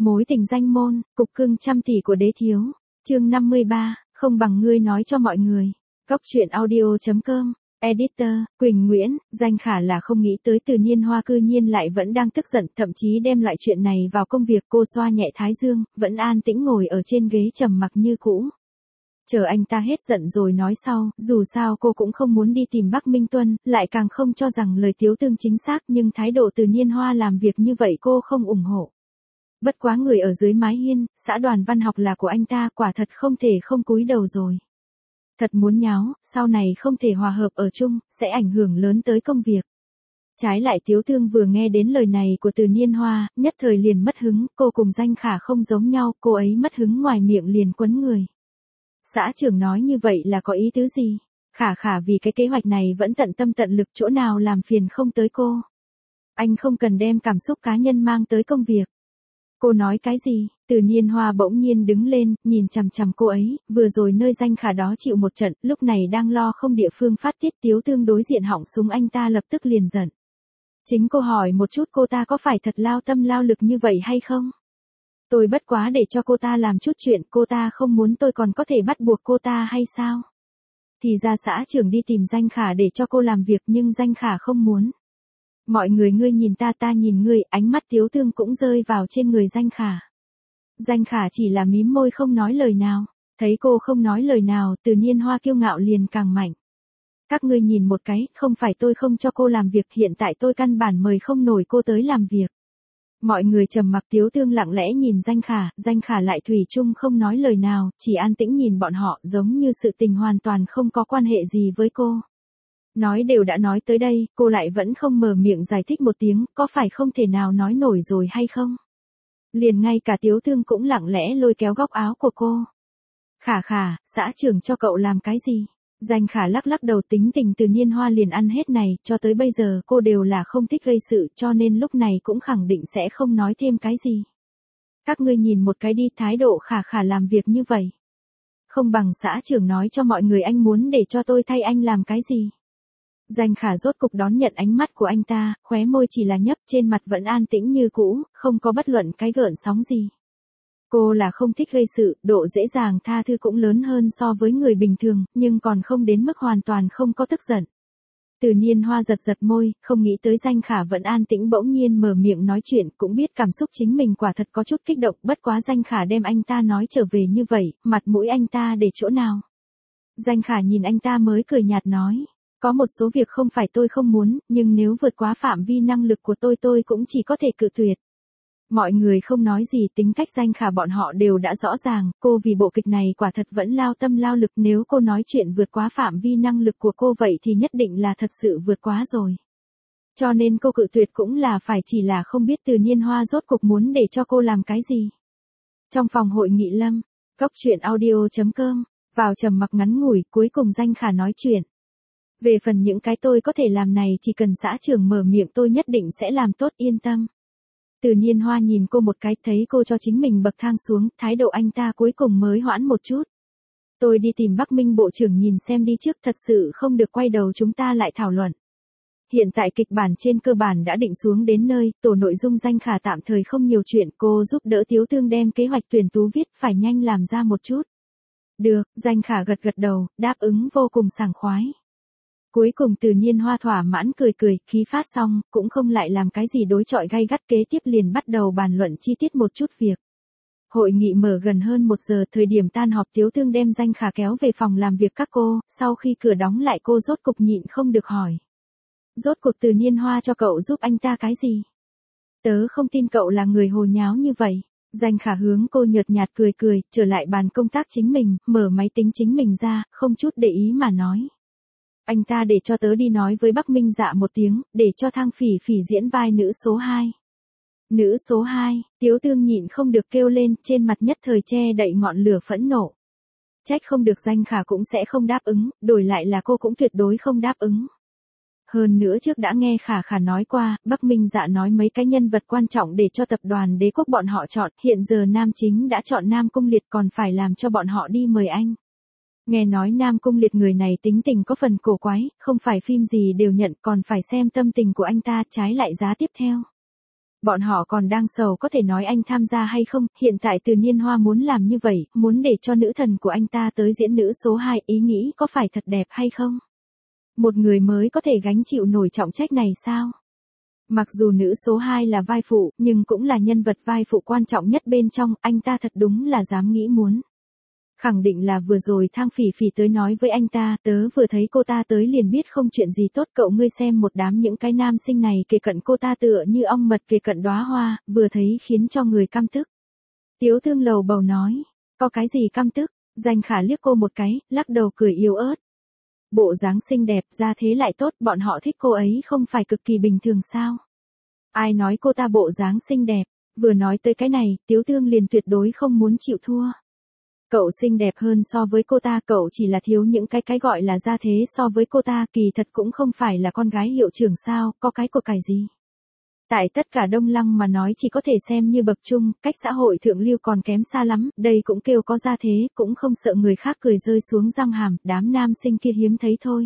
Mối tình danh môn, cục cưng trăm tỷ của đế thiếu. Chương 53, không bằng ngươi nói cho mọi người. Góc truyện audio.com. Editor, Quỳnh Nguyễn. Danh Khả là không nghĩ tới Từ Niên Hoa cư nhiên lại vẫn đang tức giận, thậm chí đem lại chuyện này vào công việc. Cô xoa nhẹ thái dương, vẫn an tĩnh ngồi ở trên ghế trầm mặc như cũ. Chờ anh ta hết giận rồi nói sau, dù sao cô cũng không muốn đi tìm Bắc Minh Tuân, lại càng không cho rằng lời Tiếu Tương chính xác, nhưng thái độ Từ Niên Hoa làm việc như vậy cô không ủng hộ. Bất quá người ở dưới mái hiên, xã Đoàn Văn Học là của anh ta, quả thật không thể không cúi đầu rồi. Thật muốn nháo, sau này không thể hòa hợp ở chung, sẽ ảnh hưởng lớn tới công việc. Trái lại Tiếu Tương vừa nghe đến lời này của Từ Niên Hoa, nhất thời liền mất hứng, cô cùng Danh Khả không giống nhau, cô ấy mất hứng ngoài miệng liền quấn người. Xã trưởng nói như vậy là có ý tứ gì? Khả vì cái kế hoạch này vẫn tận tâm tận lực, chỗ nào làm phiền không tới cô. Anh không cần đem cảm xúc cá nhân mang tới công việc. Cô nói cái gì? Từ Niên Hoa bỗng nhiên đứng lên, nhìn chằm chằm cô ấy, vừa rồi nơi Danh Khả đó chịu một trận, lúc này đang lo không địa phương phát tiết. Tiếu Tương đối diện họng súng anh ta lập tức liền giận. Chính cô hỏi một chút, cô ta có phải thật lao tâm lao lực như vậy hay không? Tôi bất quá để cho cô ta làm chút chuyện, cô ta không muốn tôi còn có thể bắt buộc cô ta hay sao? Thì ra xã trưởng đi tìm Danh Khả để cho cô làm việc, nhưng Danh Khả không muốn. Mọi người ngươi nhìn ta, ta nhìn ngươi, ánh mắt Tiếu Tương cũng rơi vào trên người Danh Khả. Danh Khả chỉ là mím môi không nói lời nào. Thấy cô không nói lời nào, Từ Niên Hoa kiêu ngạo liền càng mạnh. Các ngươi nhìn một cái, không phải tôi không cho cô làm việc, hiện tại tôi căn bản mời không nổi cô tới làm việc. Mọi người trầm mặc, Tiếu Tương lặng lẽ nhìn Danh Khả lại thủy chung không nói lời nào, chỉ an tĩnh nhìn bọn họ, giống như sự tình hoàn toàn không có quan hệ gì với cô. Nói đều đã nói tới đây, cô lại vẫn không mở miệng giải thích một tiếng, có phải không thể nào nói nổi rồi hay không? Liền ngay cả Tiếu Tương cũng lặng lẽ lôi kéo góc áo của cô. Khả, xã trưởng cho cậu làm cái gì? Danh Khả lắc lắc đầu, tính tình Từ Niên Hoa liền ăn hết này, cho tới bây giờ cô đều là không thích gây sự, cho nên lúc này cũng khẳng định sẽ không nói thêm cái gì. Các ngươi nhìn một cái đi, thái độ Khả làm việc như vậy. Không bằng xã trưởng nói cho mọi người anh muốn để cho tôi thay anh làm cái gì. Danh Khả rốt cục đón nhận ánh mắt của anh ta, khóe môi chỉ là nhấp, trên mặt vẫn an tĩnh như cũ, không có bất luận cái gợn sóng gì. Cô là không thích gây sự, độ dễ dàng tha thứ cũng lớn hơn so với người bình thường, nhưng còn không đến mức hoàn toàn không có tức giận. Từ Niên Hoa giật môi, không nghĩ tới Danh Khả vẫn an tĩnh bỗng nhiên mở miệng nói chuyện, cũng biết cảm xúc chính mình quả thật có chút kích động, bất quá Danh Khả đem anh ta nói trở về như vậy, mặt mũi anh ta để chỗ nào. Danh Khả nhìn anh ta mới cười nhạt nói, có một số việc không phải tôi không muốn, nhưng nếu vượt quá phạm vi năng lực của tôi cũng chỉ có thể cự tuyệt. Mọi người không nói gì, tính cách Danh Khả bọn họ đều đã rõ ràng, cô vì bộ kịch này quả thật vẫn lao tâm lao lực, nếu cô nói chuyện vượt quá phạm vi năng lực của cô vậy thì nhất định là thật sự vượt quá rồi. Cho nên cô cự tuyệt cũng là phải, chỉ là không biết Từ Niên Hoa rốt cuộc muốn để cho cô làm cái gì. Trong phòng hội nghị lâm, góc truyện audio.com, vào trầm mặc ngắn ngủi, cuối cùng Danh Khả nói chuyện. Về phần những cái tôi có thể làm này, chỉ cần xã trưởng mở miệng tôi nhất định sẽ làm tốt, yên tâm. Từ Niên Hoa nhìn cô một cái, thấy cô cho chính mình bậc thang xuống, thái độ anh ta cuối cùng mới hoãn một chút. Tôi đi tìm Bắc Minh bộ trưởng nhìn xem đi trước, thật sự không được quay đầu chúng ta lại thảo luận. Hiện tại kịch bản trên cơ bản đã định xuống đến nơi, tổ nội dung Danh Khả tạm thời không nhiều chuyện, cô giúp đỡ Tiếu Tương đem kế hoạch tuyển tú viết, phải nhanh làm ra một chút. Được, Danh Khả gật đầu, đáp ứng vô cùng sảng khoái. Cuối cùng Từ Niên Hoa thỏa mãn cười, khí phát xong, cũng không lại làm cái gì đối chọi gay gắt, kế tiếp liền bắt đầu bàn luận chi tiết một chút việc. Hội nghị mở gần hơn 1 giờ, thời điểm tan họp Tiếu Tương đem Danh Khả kéo về phòng làm việc các cô, sau khi cửa đóng lại cô rốt cục nhịn không được hỏi. Rốt cuộc Từ Niên Hoa cho cậu giúp anh ta cái gì? Tớ không tin cậu là người hồ nháo như vậy. Danh Khả hướng cô nhợt nhạt cười, trở lại bàn công tác chính mình, mở máy tính chính mình ra, không chút để ý mà nói. Anh ta để cho tớ đi nói với Bắc Minh Dạ một tiếng, để cho Thang Phỉ diễn vai nữ số 2. Nữ số 2, Tiếu Tương nhịn không được kêu lên, trên mặt nhất thời che đậy ngọn lửa phẫn nộ. Trách không được Danh Khả cũng sẽ không đáp ứng, đổi lại là cô cũng tuyệt đối không đáp ứng. Hơn nữa trước đã nghe Khả nói qua, Bắc Minh Dạ nói mấy cái nhân vật quan trọng để cho tập đoàn Đế Quốc bọn họ chọn, hiện giờ Nam Chính đã chọn Nam Cung Liệt, còn phải làm cho bọn họ đi mời anh. Nghe nói Nam Cung Liệt người này tính tình có phần cổ quái, không phải phim gì đều nhận, còn phải xem tâm tình của anh ta, trái lại giá tiếp theo. Bọn họ còn đang sầu có thể nói anh tham gia hay không, hiện tại Từ Niên Hoa muốn làm như vậy, muốn để cho nữ thần của anh ta tới diễn nữ số 2, ý nghĩ có phải thật đẹp hay không? Một người mới có thể gánh chịu nổi trọng trách này sao? Mặc dù nữ số 2 là vai phụ, nhưng cũng là nhân vật vai phụ quan trọng nhất bên trong, anh ta thật đúng là dám nghĩ muốn. Khẳng định là vừa rồi Thang Phỉ Phỉ tới nói với anh ta, tớ vừa thấy cô ta tới liền biết không chuyện gì tốt, cậu ngươi xem một đám những cái nam sinh này kề cận cô ta tựa như ong mật kề cận đóa hoa, vừa thấy khiến cho người căm tức. Tiếu Thương lầu bầu nói, có cái gì căm tức, Danh Khả liếc cô một cái, lắc đầu cười yếu ớt. Bộ dáng xinh đẹp, ra thế lại tốt, bọn họ thích cô ấy không phải cực kỳ bình thường sao? Ai nói cô ta bộ dáng xinh đẹp, vừa nói tới cái này, Tiếu Thương liền tuyệt đối không muốn chịu thua. Cậu xinh đẹp hơn so với cô ta, cậu chỉ là thiếu những cái gọi là ra thế so với cô ta, kỳ thật cũng không phải là con gái hiệu trưởng sao, có cái của cải gì. Tại tất cả Đông Lăng mà nói chỉ có thể xem như bậc trung, cách xã hội thượng lưu còn kém xa lắm, đây cũng kêu có ra thế, cũng không sợ người khác cười rơi xuống răng hàm, đám nam sinh kia hiếm thấy thôi.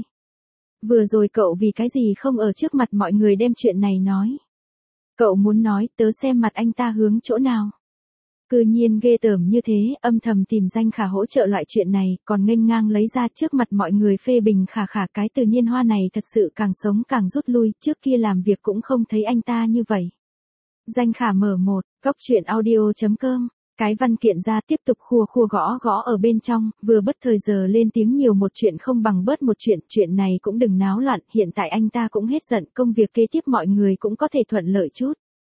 Vừa rồi cậu vì cái gì không ở trước mặt mọi người đem chuyện này nói. Cậu muốn nói, tớ xem mặt anh ta hướng chỗ nào. Cư nhiên ghê tởm như thế, âm thầm tìm Danh Khả hỗ trợ loại chuyện này, còn nghênh ngang lấy ra trước mặt mọi người phê bình Khả Khả, cái Từ Niên Hoa này thật sự càng sống càng rút lui, trước kia làm việc cũng không thấy anh ta như vậy. Danh Khả mở một, góc truyện audio.com, cái văn kiện ra tiếp tục khua gõ ở bên trong, vừa bất thời giờ lên tiếng nhiều một chuyện không bằng bớt một chuyện này cũng đừng náo loạn, hiện tại anh ta cũng hết giận, công việc kế tiếp mọi người cũng có thể thuận lợi chút.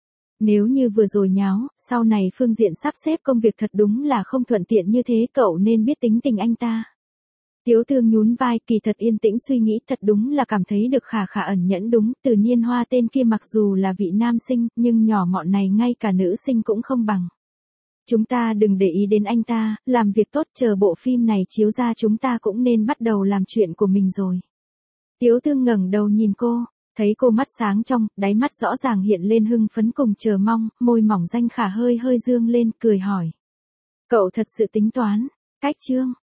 Nếu như vừa rồi nháo, sau này phương diện sắp xếp công việc thật đúng là không thuận tiện như thế, cậu nên biết tính tình anh ta. Tiếu Thương nhún vai, kỳ thật yên tĩnh suy nghĩ, thật đúng là cảm thấy được Khả Khả ẩn nhẫn đúng, Từ Niên Hoa tên kia mặc dù là vị nam sinh, nhưng nhỏ mọn này ngay cả nữ sinh cũng không bằng. Chúng ta đừng để ý đến anh ta, làm việc tốt, chờ bộ phim này chiếu ra chúng ta cũng nên bắt đầu làm chuyện của mình rồi. Tiếu Thương ngẩng đầu nhìn cô. Thấy cô mắt sáng trong, đáy mắt rõ ràng hiện lên hưng phấn cùng chờ mong, môi mỏng Danh Khả hơi dương lên, cười hỏi. Cậu thật sự tính toán, cách chương.